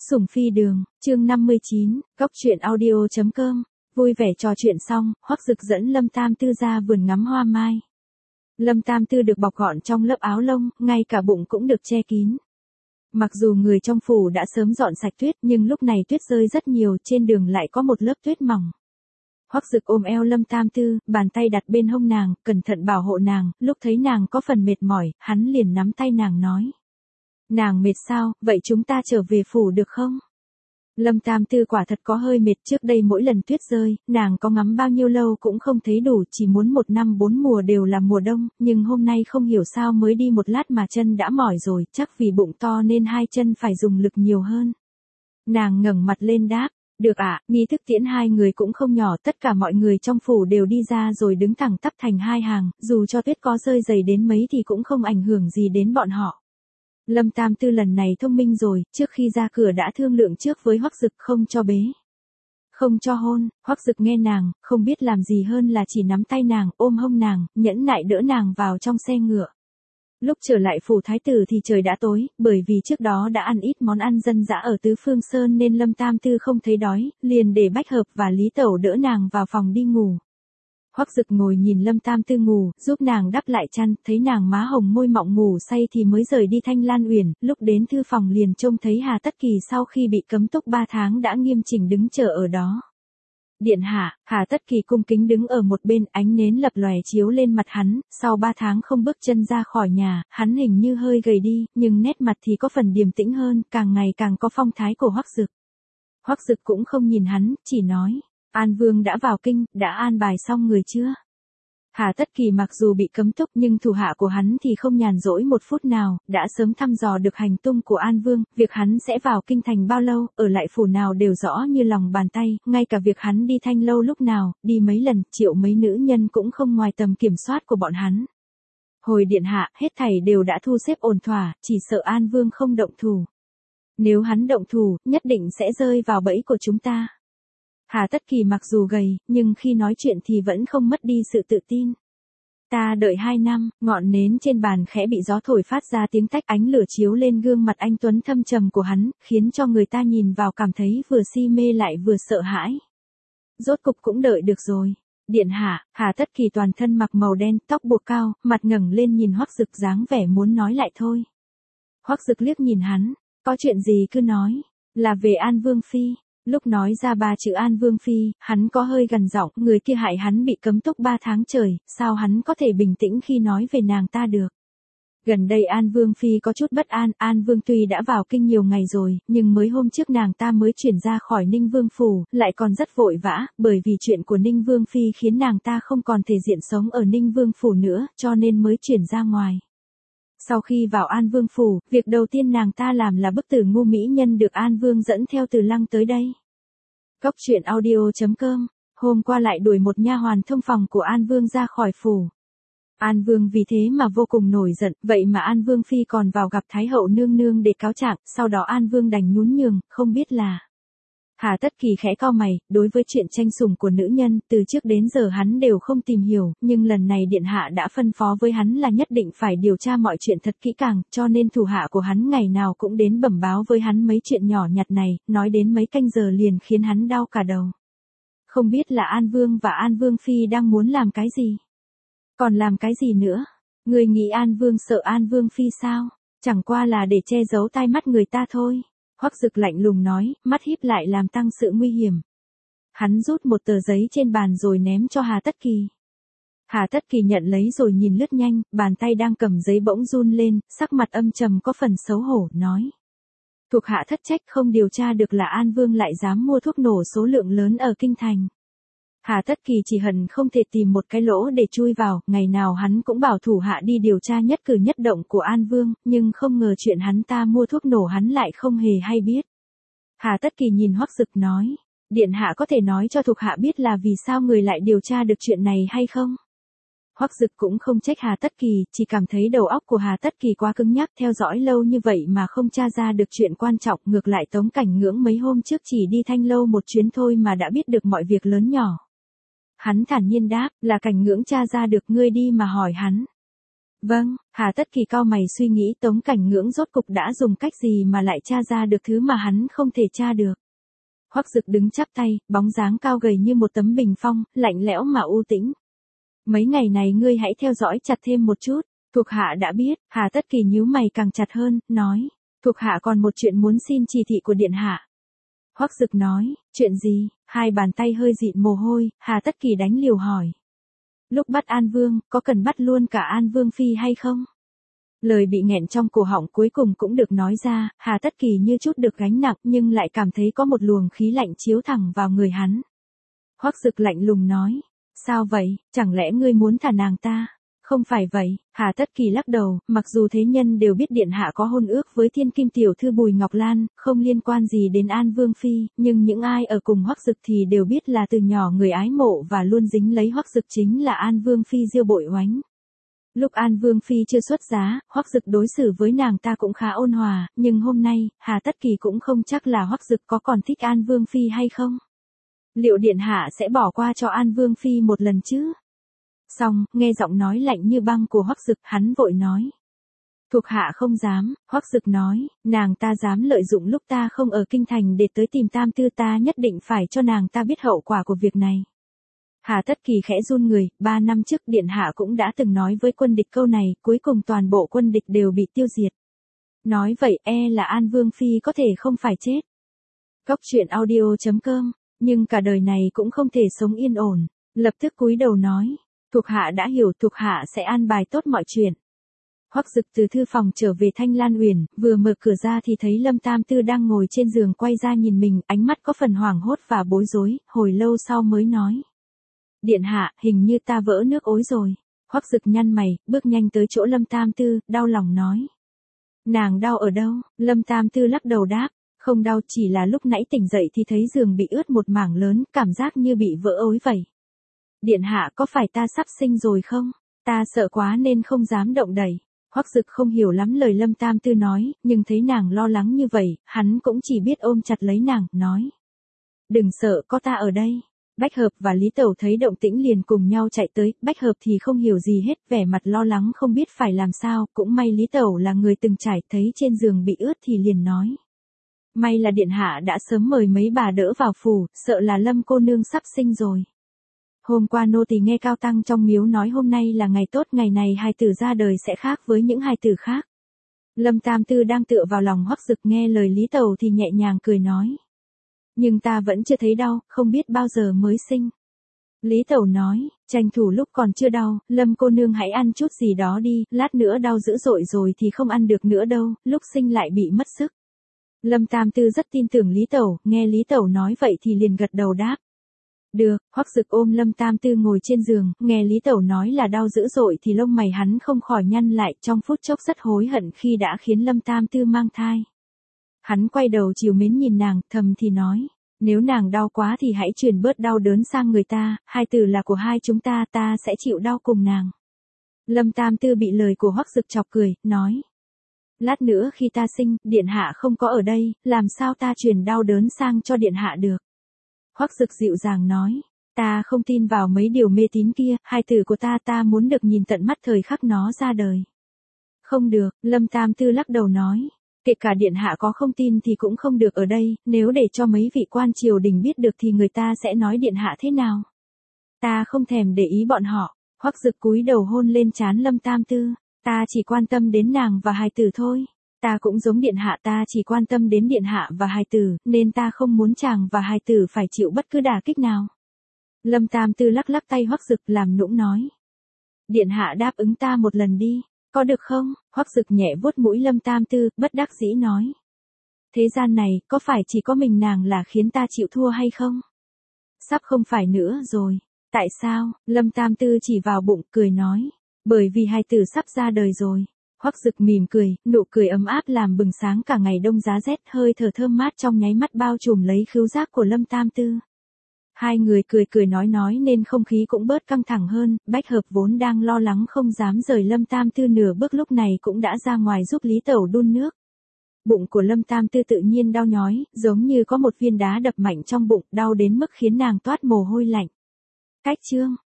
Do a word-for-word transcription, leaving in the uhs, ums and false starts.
Sủng phi đường, chương năm mươi chín, góc truyện audio chấm com. Vui vẻ trò chuyện xong, Hoắc Dực dẫn Lâm Tam Tư ra vườn ngắm hoa mai. Lâm Tam Tư được bọc gọn trong lớp áo lông, ngay cả bụng cũng được che kín. Mặc dù người trong phủ đã sớm dọn sạch tuyết, nhưng lúc này tuyết rơi rất nhiều, trên đường lại có một lớp tuyết mỏng. Hoắc Dực ôm eo Lâm Tam Tư, bàn tay đặt bên hông nàng, cẩn thận bảo hộ nàng, lúc thấy nàng có phần mệt mỏi, hắn liền nắm tay nàng nói. Nàng mệt sao, vậy chúng ta trở về phủ được không? Lâm Tam Tư quả thật có hơi mệt, trước đây mỗi lần tuyết rơi, nàng có ngắm bao nhiêu lâu cũng không thấy đủ, chỉ muốn một năm bốn mùa đều là mùa đông, nhưng hôm nay không hiểu sao mới đi một lát mà chân đã mỏi rồi, chắc vì bụng to nên hai chân phải dùng lực nhiều hơn. Nàng ngẩng mặt lên đáp, được ạ, à, nghi thức tiễn hai người cũng không nhỏ, tất cả mọi người trong phủ đều đi ra rồi đứng thẳng tắp thành hai hàng, dù cho tuyết có rơi dày đến mấy thì cũng không ảnh hưởng gì đến bọn họ. Lâm Tam Tư lần này thông minh rồi, trước khi ra cửa đã thương lượng trước với Hoắc Dực không cho bế, không cho hôn. Hoắc Dực nghe nàng, không biết làm gì hơn là chỉ nắm tay nàng, ôm hông nàng, nhẫn nại đỡ nàng vào trong xe ngựa. Lúc trở lại phủ thái tử thì trời đã tối, bởi vì trước đó đã ăn ít món ăn dân dã ở Tứ Phương Sơn nên Lâm Tam Tư không thấy đói, liền để Bách Hợp và Lý Tẩu đỡ nàng vào phòng đi ngủ. Hoắc Dực ngồi nhìn Lâm Tam Tư ngủ, giúp nàng đắp lại chăn, thấy nàng má hồng môi mọng ngủ say thì mới rời đi Thanh Lan Uyển, lúc đến thư phòng liền trông thấy Hà Tất Kỳ sau khi bị cấm túc ba tháng đã nghiêm chỉnh đứng chờ ở đó. Điện hạ, Hà Tất Kỳ cung kính đứng ở một bên, ánh nến lập lòe chiếu lên mặt hắn, sau ba tháng không bước chân ra khỏi nhà, hắn hình như hơi gầy đi, nhưng nét mặt thì có phần điềm tĩnh hơn, càng ngày càng có phong thái của Hoắc Dực. Hoắc Dực cũng không nhìn hắn, chỉ nói. An Vương đã vào kinh, đã an bài xong người chưa? Hà Tất Kỳ mặc dù bị cấm túc nhưng thủ hạ của hắn thì không nhàn rỗi một phút nào, đã sớm thăm dò được hành tung của An Vương, việc hắn sẽ vào kinh thành bao lâu, ở lại phủ nào đều rõ như lòng bàn tay, ngay cả việc hắn đi Thanh Lâu lúc nào, đi mấy lần, triệu mấy nữ nhân cũng không ngoài tầm kiểm soát của bọn hắn. Hồi điện hạ, hết thảy đều đã thu xếp ổn thỏa, chỉ sợ An Vương không động thủ. Nếu hắn động thủ, nhất định sẽ rơi vào bẫy của chúng ta. Hà Tất Kỳ mặc dù gầy, nhưng khi nói chuyện thì vẫn không mất đi sự tự tin. Ta đợi hai năm, ngọn nến trên bàn khẽ bị gió thổi phát ra tiếng tách, ánh lửa chiếu lên gương mặt anh tuấn thâm trầm của hắn, khiến cho người ta nhìn vào cảm thấy vừa si mê lại vừa sợ hãi. Rốt cục cũng đợi được rồi. Điện hạ, Hà Tất Kỳ toàn thân mặc màu đen, tóc buộc cao, mặt ngẩng lên nhìn Hoắc Dực dáng vẻ muốn nói lại thôi. Hoắc Dực liếc nhìn hắn, có chuyện gì cứ nói, là về An Vương phi. Lúc nói ra ba chữ An Vương phi, hắn có hơi gần giọng, người kia hại hắn bị cấm túc ba tháng trời, sao hắn có thể bình tĩnh khi nói về nàng ta được. Gần đây An Vương phi có chút bất an, An Vương tuy đã vào kinh nhiều ngày rồi, nhưng mới hôm trước nàng ta mới chuyển ra khỏi Ninh Vương phủ, lại còn rất vội vã, bởi vì chuyện của Ninh Vương phi khiến nàng ta không còn thể diện sống ở Ninh Vương phủ nữa, cho nên mới chuyển ra ngoài. Sau khi vào An Vương phủ, việc đầu tiên nàng ta làm là bức tử ngu mỹ nhân được An Vương dẫn theo từ Lăng tới đây. Góc truyện audio chấm com, hôm qua lại đuổi một nha hoàn thông phòng của An Vương ra khỏi phủ. An Vương vì thế mà vô cùng nổi giận, vậy mà An Vương phi còn vào gặp Thái hậu nương nương để cáo trạng, sau đó An Vương đành nhún nhường, không biết là. Hà Tất Kỳ khẽ cau mày, đối với chuyện tranh sủng của nữ nhân, từ trước đến giờ hắn đều không tìm hiểu, nhưng lần này điện hạ đã phân phó với hắn là nhất định phải điều tra mọi chuyện thật kỹ càng, cho nên thủ hạ của hắn ngày nào cũng đến bẩm báo với hắn mấy chuyện nhỏ nhặt này, nói đến mấy canh giờ liền khiến hắn đau cả đầu. Không biết là An Vương và An Vương phi đang muốn làm cái gì? Còn làm cái gì nữa? Người nghĩ An Vương sợ An Vương phi sao? Chẳng qua là để che giấu tai mắt người ta thôi. Hoắc Dực lạnh lùng nói, mắt híp lại làm tăng sự nguy hiểm. Hắn rút một tờ giấy trên bàn rồi ném cho Hà Tất Kỳ. Hà Tất Kỳ nhận lấy rồi nhìn lướt nhanh, bàn tay đang cầm giấy bỗng run lên, sắc mặt âm trầm có phần xấu hổ, nói. Thuộc hạ thất trách không điều tra được là An Vương lại dám mua thuốc nổ số lượng lớn ở kinh thành. Hà Tất Kỳ chỉ hận không thể tìm một cái lỗ để chui vào, ngày nào hắn cũng bảo thủ hạ đi điều tra nhất cử nhất động của An Vương, nhưng không ngờ chuyện hắn ta mua thuốc nổ hắn lại không hề hay biết. Hà Tất Kỳ nhìn Hoắc Dực nói, điện hạ có thể nói cho thuộc hạ biết là vì sao người lại điều tra được chuyện này hay không? Hoắc Dực cũng không trách Hà Tất Kỳ, chỉ cảm thấy đầu óc của Hà Tất Kỳ quá cứng nhắc, theo dõi lâu như vậy mà không tra ra được chuyện quan trọng, ngược lại Tống Cảnh Ngưỡng mấy hôm trước chỉ đi Thanh Lâu một chuyến thôi mà đã biết được mọi việc lớn nhỏ. Hắn thản nhiên đáp, là Cảnh Ngưỡng tra ra được, ngươi đi mà hỏi hắn. Vâng, Hà Tất Kỳ cau mày suy nghĩ Tống Cảnh Ngưỡng rốt cục đã dùng cách gì mà lại tra ra được thứ mà hắn không thể tra được. Hoắc Dực đứng chắp tay, bóng dáng cao gầy như một tấm bình phong, lạnh lẽo mà u tĩnh. Mấy ngày này ngươi hãy theo dõi chặt thêm một chút, thuộc hạ đã biết. Hà Tất Kỳ nhíu mày càng chặt hơn, nói, thuộc hạ còn một chuyện muốn xin chỉ thị của điện hạ. Hoắc Dực nói, chuyện gì? Hai bàn tay hơi dịn mồ hôi, Hà Tất Kỳ đánh liều hỏi. Lúc bắt An Vương, có cần bắt luôn cả An Vương Phi hay không? Lời bị nghẹn trong cổ họng cuối cùng cũng được nói ra, Hà Tất Kỳ như chút được gánh nặng nhưng lại cảm thấy có một luồng khí lạnh chiếu thẳng vào người hắn. Hoắc Dực lạnh lùng nói, sao vậy, chẳng lẽ ngươi muốn thả nàng ta? Không phải vậy, Hà Tất Kỳ lắc đầu, mặc dù thế nhân đều biết điện hạ có hôn ước với thiên kim tiểu thư Bùi Ngọc Lan, không liên quan gì đến An Vương Phi, nhưng những ai ở cùng Hoắc Dực thì đều biết là từ nhỏ người ái mộ và luôn dính lấy Hoắc Dực chính là An Vương Phi Diêu Bội Oánh. Lúc An Vương Phi chưa xuất giá, Hoắc Dực đối xử với nàng ta cũng khá ôn hòa, nhưng hôm nay, Hà Tất Kỳ cũng không chắc là Hoắc Dực có còn thích An Vương Phi hay không. Liệu điện hạ sẽ bỏ qua cho An Vương Phi một lần chứ? Xong, nghe giọng nói lạnh như băng của Hoắc Dực, hắn vội nói. Thuộc hạ không dám. Hoắc Dực nói, nàng ta dám lợi dụng lúc ta không ở kinh thành để tới tìm Tam Tư, ta nhất định phải cho nàng ta biết hậu quả của việc này. Hà Tất Kỳ khẽ run người, ba năm trước điện hạ cũng đã từng nói với quân địch câu này, cuối cùng toàn bộ quân địch đều bị tiêu diệt. Nói vậy e là An Vương Phi có thể không phải chết. Cóc truyện audio chấm com, nhưng cả đời này cũng không thể sống yên ổn, lập tức cúi đầu nói. Thuộc hạ đã hiểu, thuộc hạ sẽ an bài tốt mọi chuyện. Hoắc Dực từ thư phòng trở về Thanh Lan Uyển, vừa mở cửa ra thì thấy Lâm Tam Tư đang ngồi trên giường quay ra nhìn mình, ánh mắt có phần hoảng hốt và bối rối, hồi lâu sau mới nói. Điện hạ, hình như ta vỡ nước ối rồi. Hoắc Dực nhăn mày, bước nhanh tới chỗ Lâm Tam Tư, đau lòng nói. Nàng đau ở đâu? Lâm Tam Tư lắc đầu đáp, không đau, chỉ là lúc nãy tỉnh dậy thì thấy giường bị ướt một mảng lớn, cảm giác như bị vỡ ối vậy. Điện hạ, có phải ta sắp sinh rồi không? Ta sợ quá nên không dám động đậy. Hoắc Dực không hiểu lắm lời Lâm Tam Tư nói, nhưng thấy nàng lo lắng như vậy, hắn cũng chỉ biết ôm chặt lấy nàng, nói. Đừng sợ, có ta ở đây. Bách Hợp và Lý Tẩu thấy động tĩnh liền cùng nhau chạy tới, Bách Hợp thì không hiểu gì hết, vẻ mặt lo lắng không biết phải làm sao, cũng may Lý Tẩu là người từng trải, thấy trên giường bị ướt thì liền nói. May là điện hạ đã sớm mời mấy bà đỡ vào phủ, sợ là Lâm cô nương sắp sinh rồi. Hôm qua nô tỳ nghe cao tăng trong miếu nói hôm nay là ngày tốt, ngày này hài tử ra đời sẽ khác với những hài tử khác. Lâm Tam Tư đang tựa vào lòng Hoắc Dực nghe lời Lý Tẩu thì nhẹ nhàng cười nói. Nhưng ta vẫn chưa thấy đau, không biết bao giờ mới sinh. Lý Tẩu nói, tranh thủ lúc còn chưa đau, Lâm cô nương hãy ăn chút gì đó đi, lát nữa đau dữ dội rồi thì không ăn được nữa đâu, lúc sinh lại bị mất sức. Lâm Tam Tư rất tin tưởng Lý Tẩu, nghe Lý Tẩu nói vậy thì liền gật đầu đáp. Được. Hoắc Dực ôm Lâm Tam Tư ngồi trên giường, nghe Lý Tẩu nói là đau dữ dội thì lông mày hắn không khỏi nhăn lại, trong phút chốc rất hối hận khi đã khiến Lâm Tam Tư mang thai. Hắn quay đầu trìu mến nhìn nàng, thầm thì nói, nếu nàng đau quá thì hãy truyền bớt đau đớn sang người ta, hai từ là của hai chúng ta, ta sẽ chịu đau cùng nàng. Lâm Tam Tư bị lời của Hoắc Dực chọc cười, nói. Lát nữa khi ta sinh, điện hạ không có ở đây, làm sao ta truyền đau đớn sang cho điện hạ được. Hoắc Dực dịu dàng nói, ta không tin vào mấy điều mê tín kia, hai tử của ta ta muốn được nhìn tận mắt thời khắc nó ra đời. Không được, Lâm Tam Tư lắc đầu nói, kể cả điện hạ có không tin thì cũng không được ở đây, nếu để cho mấy vị quan triều đình biết được thì người ta sẽ nói điện hạ thế nào. Ta không thèm để ý bọn họ. Hoắc Dực cúi đầu hôn lên trán Lâm Tam Tư, ta chỉ quan tâm đến nàng và hài tử thôi. Ta cũng giống điện hạ, ta chỉ quan tâm đến điện hạ và hài tử, nên ta không muốn chàng và hài tử phải chịu bất cứ đả kích nào. Lâm Tam Tư lắc lắc tay Hoắc Dực làm nũng nói. Điện hạ đáp ứng ta một lần đi, có được không? Hoắc Dực nhẹ vuốt mũi Lâm Tam Tư, bất đắc dĩ nói. Thế gian này, có phải chỉ có mình nàng là khiến ta chịu thua hay không? Sắp không phải nữa rồi. Tại sao? Lâm Tam Tư chỉ vào bụng, cười nói. Bởi vì hài tử sắp ra đời rồi. Hoắc Dực mỉm cười, nụ cười ấm áp làm bừng sáng cả ngày đông giá rét, hơi thở thơm mát trong nháy mắt bao trùm lấy khứu giác của Lâm Tam Tư. Hai người cười cười nói nói nên không khí cũng bớt căng thẳng hơn, Bách Hợp vốn đang lo lắng không dám rời Lâm Tam Tư nửa bước lúc này cũng đã ra ngoài giúp Lý Tẩu đun nước. Bụng của Lâm Tam Tư tự nhiên đau nhói, giống như có một viên đá đập mạnh trong bụng, đau đến mức khiến nàng toát mồ hôi lạnh. Cách chương